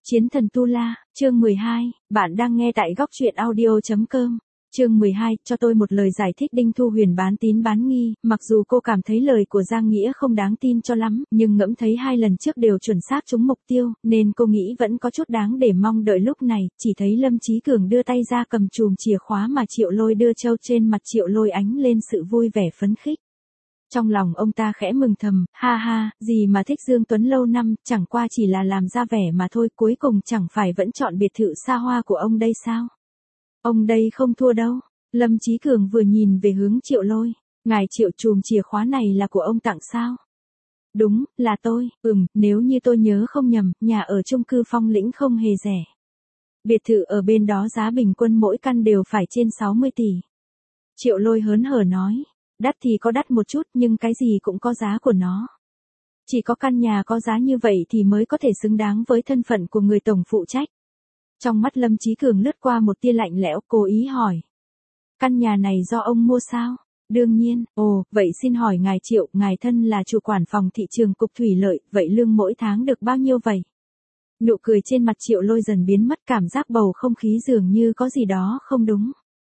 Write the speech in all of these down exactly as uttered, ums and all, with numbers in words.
Chiến thần Tu La, chương mười hai, bạn đang nghe tại góc truyện audio chấm com. Chương mười hai, cho tôi một lời giải thích. Đinh Thu Huyền bán tín bán nghi, mặc dù cô cảm thấy lời của Giang Nghĩa không đáng tin cho lắm, nhưng ngẫm thấy hai lần trước đều chuẩn xác trúng mục tiêu, nên cô nghĩ vẫn có chút đáng để mong đợi. Lúc này, chỉ thấy Lâm Chí Cường đưa tay ra cầm chùm chìa khóa mà Triệu Lôi đưa trâu, trên mặt Triệu Lôi ánh lên sự vui vẻ phấn khích. Trong lòng ông ta khẽ mừng thầm, ha ha, gì mà thích Dương Tuấn lâu năm, chẳng qua chỉ là làm ra vẻ mà thôi, cuối cùng chẳng phải vẫn chọn biệt thự xa hoa của ông đây sao? Ông đây không thua đâu. Lâm Chí Cường vừa nhìn về hướng Triệu Lôi, ngài Triệu, chùm chìa khóa này là của ông tặng sao? Đúng, là tôi, ừm, nếu như tôi nhớ không nhầm, nhà ở chung cư Phong Lĩnh không hề rẻ. Biệt thự ở bên đó giá bình quân mỗi căn đều phải trên sáu mươi tỷ. Triệu Lôi hớn hở nói. Đắt thì có đắt một chút, nhưng cái gì cũng có giá của nó. Chỉ có căn nhà có giá như vậy thì mới có thể xứng đáng với thân phận của người tổng phụ trách. Trong mắt Lâm Chí Cường lướt qua một tia lạnh lẽo, cố ý hỏi. Căn nhà này do ông mua sao? Đương nhiên. Ồ, vậy xin hỏi ngài Triệu, ngài thân là chủ quản phòng thị trường cục thủy lợi, vậy lương mỗi tháng được bao nhiêu vậy? Nụ cười trên mặt Triệu Lôi dần biến mất, cảm giác bầu không khí dường như có gì đó không đúng.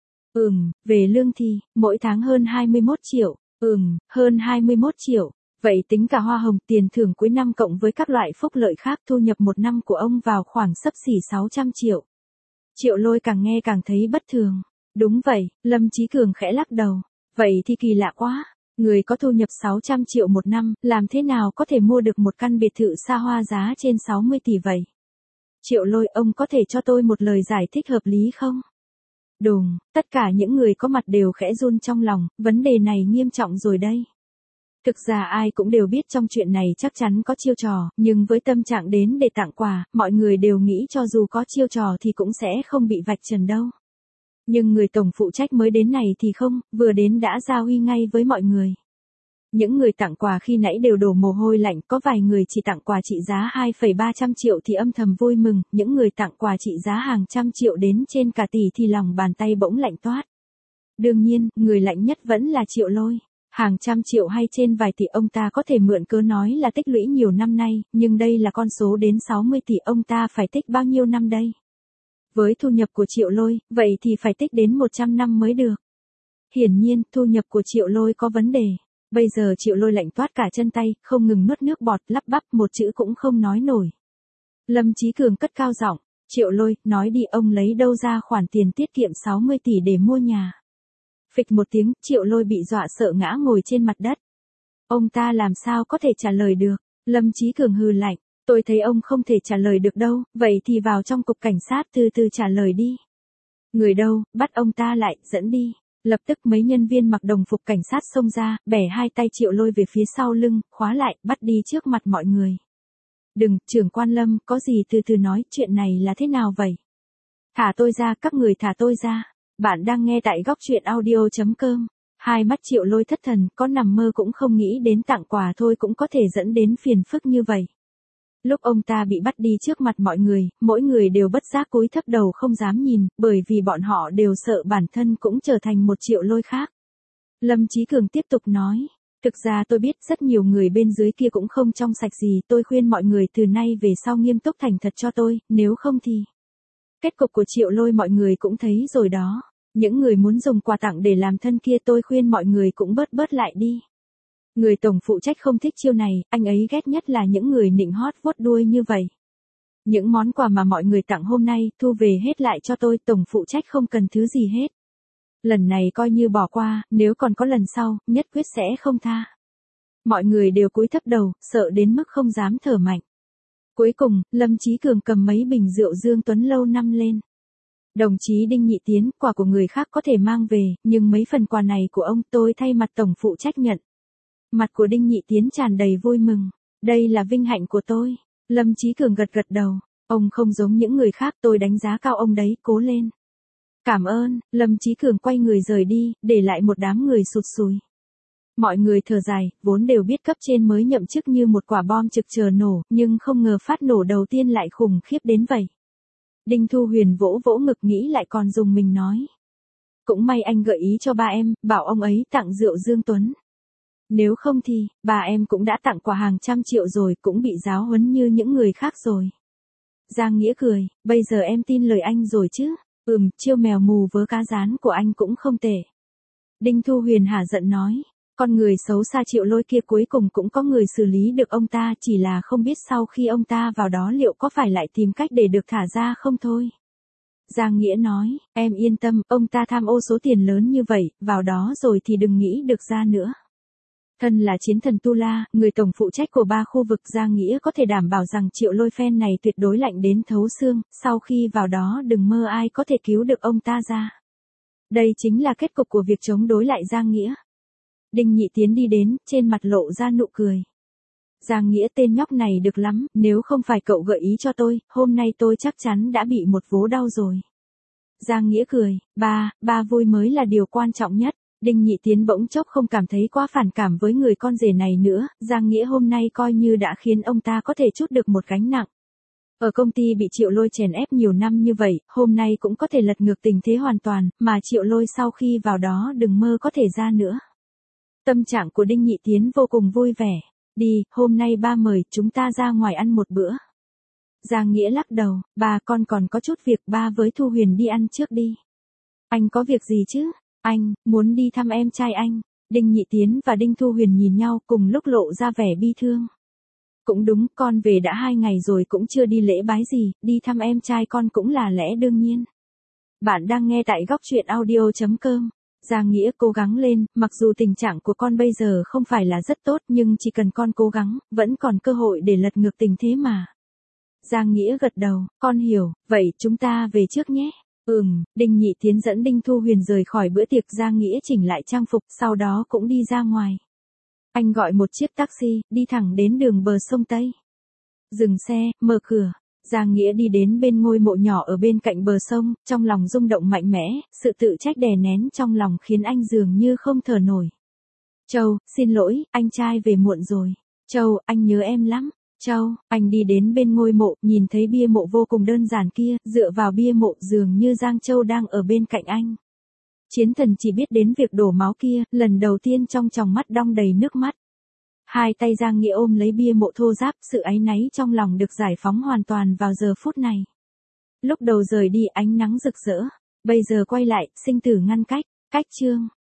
Ừm, về lương thì, mỗi tháng hơn hai mươi mốt triệu, ừm, hơn hai mươi mốt triệu, vậy tính cả hoa hồng, tiền thưởng cuối năm cộng với các loại phúc lợi khác, thu nhập một năm của ông vào khoảng xấp xỉ sáu trăm triệu. Triệu Lôi càng nghe càng thấy bất thường. Đúng vậy, Lâm Chí Cường khẽ lắc đầu. Vậy thì kỳ lạ quá, người có thu nhập sáu trăm triệu một năm, làm thế nào có thể mua được một căn biệt thự xa hoa giá trên sáu mươi tỷ vậy? Triệu Lôi, ông có thể cho tôi một lời giải thích hợp lý không? Đùng, tất cả những người có mặt đều khẽ run trong lòng, vấn đề này nghiêm trọng rồi đây. Thực ra ai cũng đều biết trong chuyện này chắc chắn có chiêu trò, nhưng với tâm trạng đến để tặng quà, mọi người đều nghĩ cho dù có chiêu trò thì cũng sẽ không bị vạch trần đâu. Nhưng người tổng phụ trách mới đến này thì không, vừa đến đã ra uy ngay với mọi người. Những người tặng quà khi nãy đều đổ mồ hôi lạnh, có vài người chỉ tặng quà trị giá hai phẩy ba trăm triệu thì âm thầm vui mừng, những người tặng quà trị giá hàng trăm triệu đến trên cả tỷ thì lòng bàn tay bỗng lạnh toát. Đương nhiên, người lạnh nhất vẫn là Triệu Lôi. Hàng trăm triệu hay trên vài tỷ ông ta có thể mượn cớ nói là tích lũy nhiều năm nay, nhưng đây là con số đến sáu mươi tỷ, ông ta phải tích bao nhiêu năm đây? Với thu nhập của Triệu Lôi, vậy thì phải tích đến một trăm năm mới được. Hiển nhiên, thu nhập của Triệu Lôi có vấn đề. Bây giờ Triệu Lôi lạnh toát cả chân tay, không ngừng nuốt nước bọt, lắp bắp một chữ cũng không nói nổi. Lâm Chí Cường cất cao giọng, Triệu Lôi, nói đi, ông lấy đâu ra khoản tiền tiết kiệm sáu mươi tỷ để mua nhà? Phịch một tiếng, Triệu Lôi bị dọa sợ ngã ngồi trên mặt đất. Ông ta làm sao có thể trả lời được? Lâm Chí Cường hừ lạnh, tôi thấy ông không thể trả lời được đâu, vậy thì vào trong cục cảnh sát từ từ trả lời đi. Người đâu, bắt ông ta lại, dẫn đi. Lập tức mấy nhân viên mặc đồng phục cảnh sát xông ra, bẻ hai tay Triệu Lôi về phía sau lưng, khóa lại, bắt đi trước mặt mọi người. Đừng, trưởng quan Lâm, có gì từ từ nói, chuyện này là thế nào vậy? Thả tôi ra, các người thả tôi ra. Bạn đang nghe tại góc truyện audio chấm com. Hai mắt Triệu Lôi thất thần, có nằm mơ cũng không nghĩ đến tặng quà thôi cũng có thể dẫn đến phiền phức như vậy. Lúc ông ta bị bắt đi trước mặt mọi người, mỗi người đều bất giác cúi thấp đầu không dám nhìn, bởi vì bọn họ đều sợ bản thân cũng trở thành một Triệu Lôi khác. Lâm Chí Cường tiếp tục nói, thực ra tôi biết rất nhiều người bên dưới kia cũng không trong sạch gì, tôi khuyên mọi người từ nay về sau nghiêm túc thành thật cho tôi, nếu không thì... Kết cục của Triệu Lôi mọi người cũng thấy rồi đó, những người muốn dùng quà tặng để làm thân kia tôi khuyên mọi người cũng bớt bớt lại đi. Người tổng phụ trách không thích chiêu này, anh ấy ghét nhất là những người nịnh hót vuốt đuôi như vậy. Những món quà mà mọi người tặng hôm nay, thu về hết lại cho tôi, tổng phụ trách không cần thứ gì hết. Lần này coi như bỏ qua, nếu còn có lần sau, nhất quyết sẽ không tha. Mọi người đều cúi thấp đầu, sợ đến mức không dám thở mạnh. Cuối cùng, Lâm Chí Cường cầm mấy bình rượu Dương Tuấn lâu năm lên. Đồng chí Đinh Nhị Tiến, quà của người khác có thể mang về, nhưng mấy phần quà này của ông tôi thay mặt tổng phụ trách nhận. Mặt của Đinh Nhị Tiến tràn đầy vui mừng. Đây là vinh hạnh của tôi. Lâm Chí Cường gật gật đầu. Ông không giống những người khác, tôi đánh giá cao ông đấy, cố lên. Cảm ơn. Lâm Chí Cường quay người rời đi, để lại một đám người sụt sùi. Mọi người thở dài, vốn đều biết cấp trên mới nhậm chức như một quả bom trực chờ nổ, nhưng không ngờ phát nổ đầu tiên lại khủng khiếp đến vậy. Đinh Thu Huyền vỗ vỗ ngực nghĩ lại còn dùng mình nói. Cũng may anh gợi ý cho ba em, bảo ông ấy tặng rượu Dương Tuấn. Nếu không thì, bà em cũng đã tặng quà hàng trăm triệu rồi, cũng bị giáo huấn như những người khác rồi. Giang Nghĩa cười, bây giờ em tin lời anh rồi chứ? Ừm, chiêu mèo mù vớ cá rán của anh cũng không tệ. Đinh Thu Huyền hả giận nói, con người xấu xa Triệu Lôi kia cuối cùng cũng có người xử lý được ông ta, chỉ là không biết sau khi ông ta vào đó liệu có phải lại tìm cách để được thả ra không thôi. Giang Nghĩa nói, em yên tâm, ông ta tham ô số tiền lớn như vậy, vào đó rồi thì đừng nghĩ được ra nữa. Thân là chiến thần Tu La, người tổng phụ trách của ba khu vực, Giang Nghĩa có thể đảm bảo rằng Triệu Lôi phen này tuyệt đối lạnh đến thấu xương, sau khi vào đó đừng mơ ai có thể cứu được ông ta ra. Đây chính là kết cục của việc chống đối lại Giang Nghĩa. Đinh Nhị Tiến đi đến, trên mặt lộ ra nụ cười. Giang Nghĩa, tên nhóc này được lắm, nếu không phải cậu gợi ý cho tôi, hôm nay tôi chắc chắn đã bị một vố đau rồi. Giang Nghĩa cười, ba, ba vui mới là điều quan trọng nhất. Đinh Nhị Tiến bỗng chốc không cảm thấy quá phản cảm với người con rể này nữa, Giang Nghĩa hôm nay coi như đã khiến ông ta có thể trút được một gánh nặng. Ở công ty bị Triệu Lôi chèn ép nhiều năm như vậy, hôm nay cũng có thể lật ngược tình thế hoàn toàn, mà Triệu Lôi sau khi vào đó đừng mơ có thể ra nữa. Tâm trạng của Đinh Nhị Tiến vô cùng vui vẻ. Đi, hôm nay ba mời chúng ta ra ngoài ăn một bữa. Giang Nghĩa lắc đầu, ba con còn có chút việc, ba với Thu Huyền đi ăn trước đi. Anh có việc gì chứ? Anh, muốn đi thăm em trai anh. Đinh Nhị Tiến và Đinh Thu Huyền nhìn nhau cùng lúc lộ ra vẻ bi thương. Cũng đúng, con về đã hai ngày rồi cũng chưa đi lễ bái gì, đi thăm em trai con cũng là lẽ đương nhiên. Bạn đang nghe tại góc truyện audio chấm com. Giang Nghĩa cố gắng lên, mặc dù tình trạng của con bây giờ không phải là rất tốt nhưng chỉ cần con cố gắng, vẫn còn cơ hội để lật ngược tình thế mà. Giang Nghĩa gật đầu, con hiểu, vậy chúng ta về trước nhé. Ừm, Đinh Nhị Tiến dẫn Đinh Thu Huyền rời khỏi bữa tiệc, Giang Nghĩa chỉnh lại trang phục, sau đó cũng đi ra ngoài. Anh gọi một chiếc taxi, đi thẳng đến đường bờ sông Tây. Dừng xe, mở cửa. Giang Nghĩa đi đến bên ngôi mộ nhỏ ở bên cạnh bờ sông, trong lòng rung động mạnh mẽ, sự tự trách đè nén trong lòng khiến anh dường như không thở nổi. Châu, xin lỗi, anh trai về muộn rồi. Châu, anh nhớ em lắm. Châu, anh đi đến bên ngôi mộ, nhìn thấy bia mộ vô cùng đơn giản kia, dựa vào bia mộ dường như Giang Châu đang ở bên cạnh anh. Chiến thần chỉ biết đến việc đổ máu kia, lần đầu tiên trong tròng mắt đong đầy nước mắt. Hai tay Giang Nghĩa ôm lấy bia mộ thô ráp, sự áy náy trong lòng được giải phóng hoàn toàn vào giờ phút này. Lúc đầu rời đi ánh nắng rực rỡ, bây giờ quay lại, sinh tử ngăn cách, cách chương.